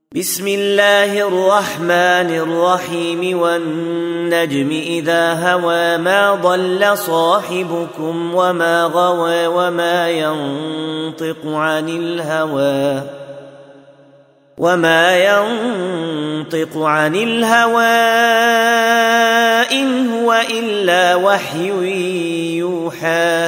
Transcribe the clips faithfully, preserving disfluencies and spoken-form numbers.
بسم الله الرحمن الرحيم والنجم إذا هوى ما ضل صاحبكم وما غوى وما ينطق عن الهوى وما ينطق عن الهوى إن هو إلا وحي يوحى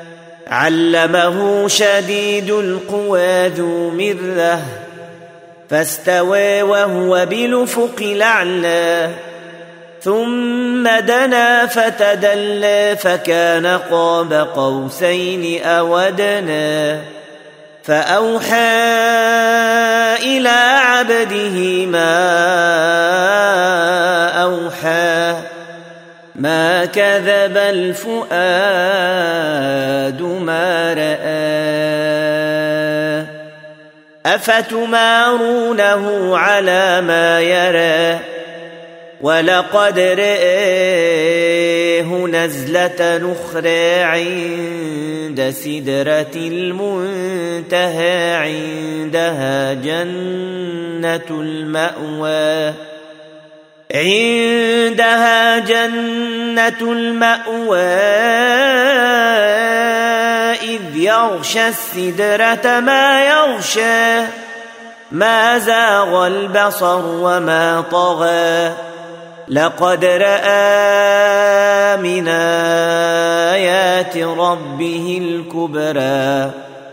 علمه شديد القوى ذو مرة فاستوى وهو بالأفق الأعلى ثم دنا فتدلى فكان قاب قوسين أو أدنى فأوحى إلى عبده ما أوحى ما كذب الفؤاد ما رأى أفتمارونه على ما يرى ولقد رآه نزلة أخرى عند سدرة المنتهى عندها جنة المأوى عندها جنة المأوى إذ يغشى السدرة ما يغشى ما زاغ البصر وما طغى لقد رأى من آيات ربه الكبرى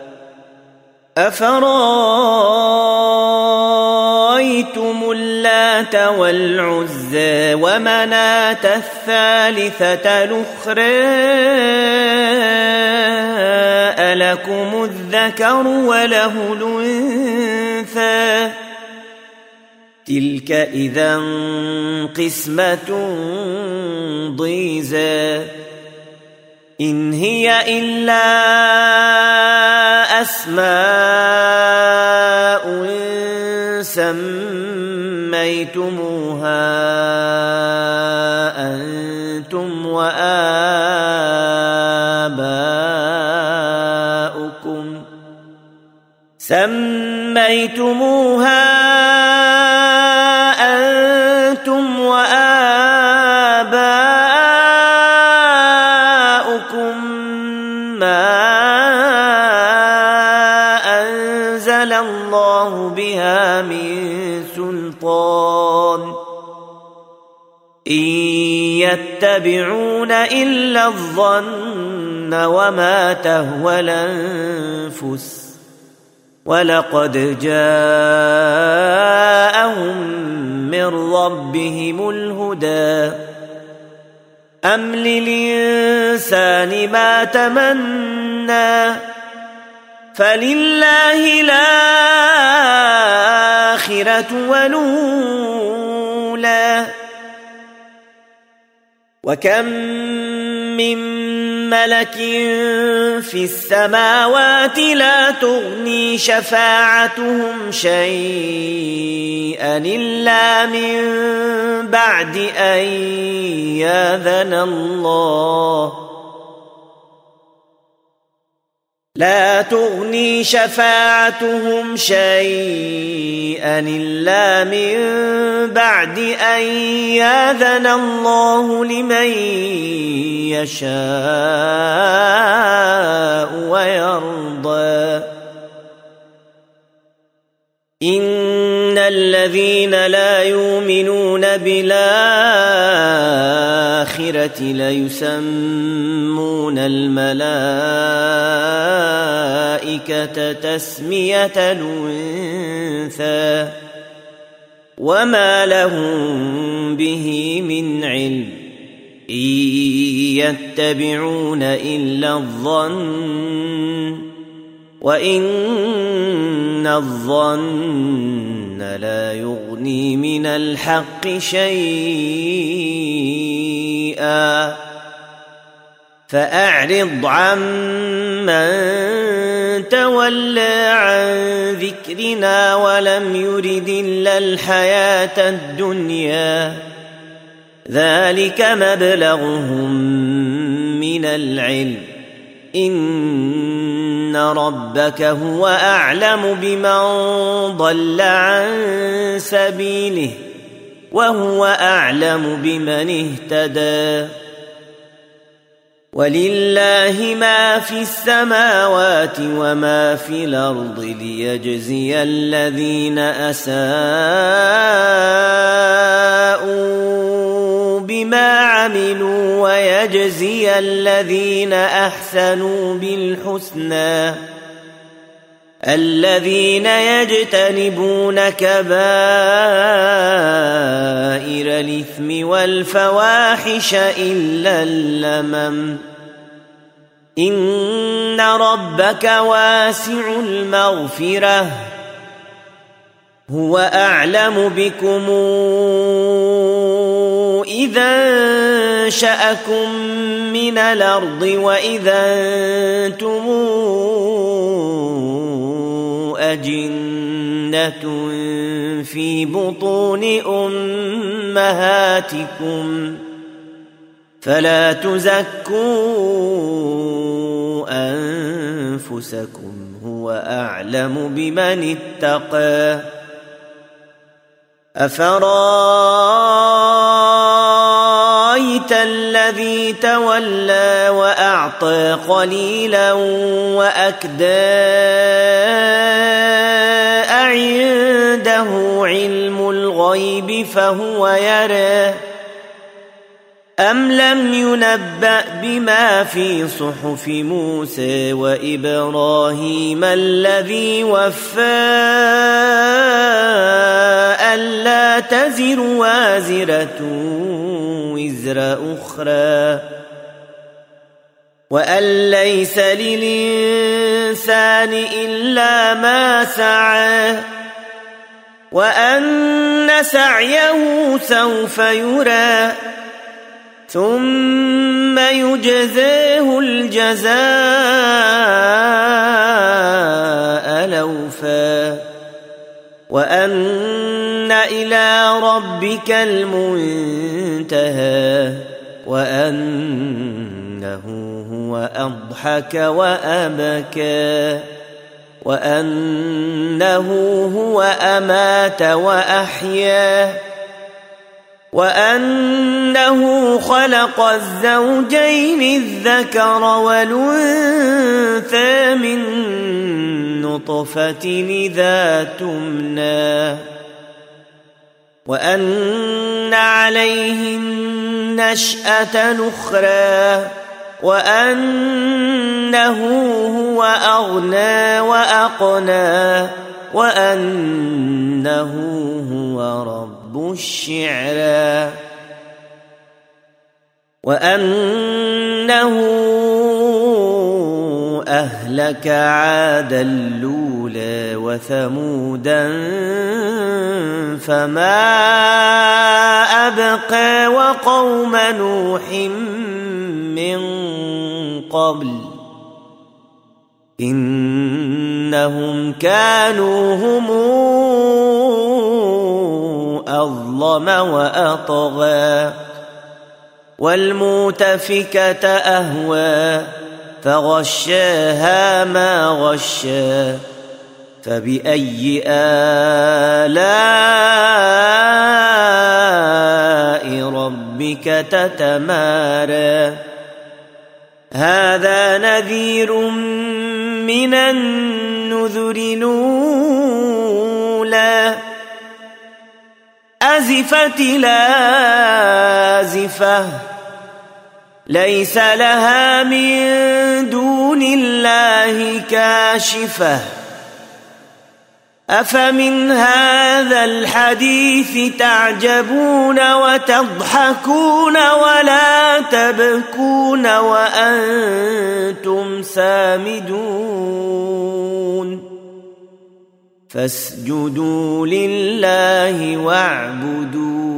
أفرأيتم اللات والعزى ومناة الثالثة الأخرى ألكم الذكر وله الأنثى تلك إذا قسمة ضيزى إن هي إلا أسماء سميتموها أنتم وآباؤكم سميتموها أنتم وآباؤكم ما أنزل الله بها من سلطان إن يتبعون إلا الظن وما تهوى الأنفس ولقد جاءهم من ربهم الهدى أم للإنسان ما تمنى فلله الآخرة والأولى وكم من ملك في السماوات لا تغني شفاعتهم شيئا إلا من بعد أن يأذن الله لا تغني شفاعتهم شيئا إلا من بعد أن يأذن الله لمن يشاء ويرضى إن الذين لا يؤمنون بالآخرة ليسمون الملائكة تسمية الأنثى وما لهم به من علم إن يتبعون إلا الظن وإن الظن لا يغني من الحق شيئا فأعرض عمن تولى عن ذكرنا ولم يرد إلا الحياة الدنيا ذلك مبلغهم من العلم إن ربك هو أعلم بمن ضل عن سبيله وهو أعلم بمن اهتدى ولله ما في السماوات وما في الأرض ليجزي الذين أساءوا بما عملوا ويجزي الذين أحسنوا بالحسنى الذين يجتنبون كبائر الإثم والفواحش إلا اللمم إن ربك واسع المغفرة هو أعلم بكم إذا أنشأكم من الأرض وإذا أنتم أجنة في بطون أمهاتكم فلا تزكوا أنفسكم هو أعلم بمن اتقى أفرأيت الذي تولى وأعطى قليلا وأكدى أعنده علم الغيب فهو يرى أم لم ينبأ بما في صحف موسى وإبراهيم الذي وفى ألا تزر وازرة وزر أخرى وأن ليس للإنسان إلا ما سعى وأن سعيه سوف يرى ثم يجزيه الجزاء الأوفى وأن إلى ربك المنتهى وأنه هو أضحك وأبكى وأنه هو أمات وأحيا وأنه خلق الزوجين الذكر والأنثى من نطفة إذا تمنى وأن عليه النشأة الأخرى وأنه هو أغنى وأقنى وأنه هو رب الشعرى وأنه أهلك عادا الأولى وثمودا فما أبقى وقوم نوح من قبل إنهم كانوا هم أظلم وأطغى والمؤتفكة أهوى فغشاها ما غشى فبأي آلاء ربك تتمارى هذا نذير من النذر الأولى أزفت الآزفة ليس لها من دون الله كاشفة أفمن هذا الحديث تعجبون وتضحكون ولا تبكون وأنتم سامدون فاسجدوا لله واعبدوا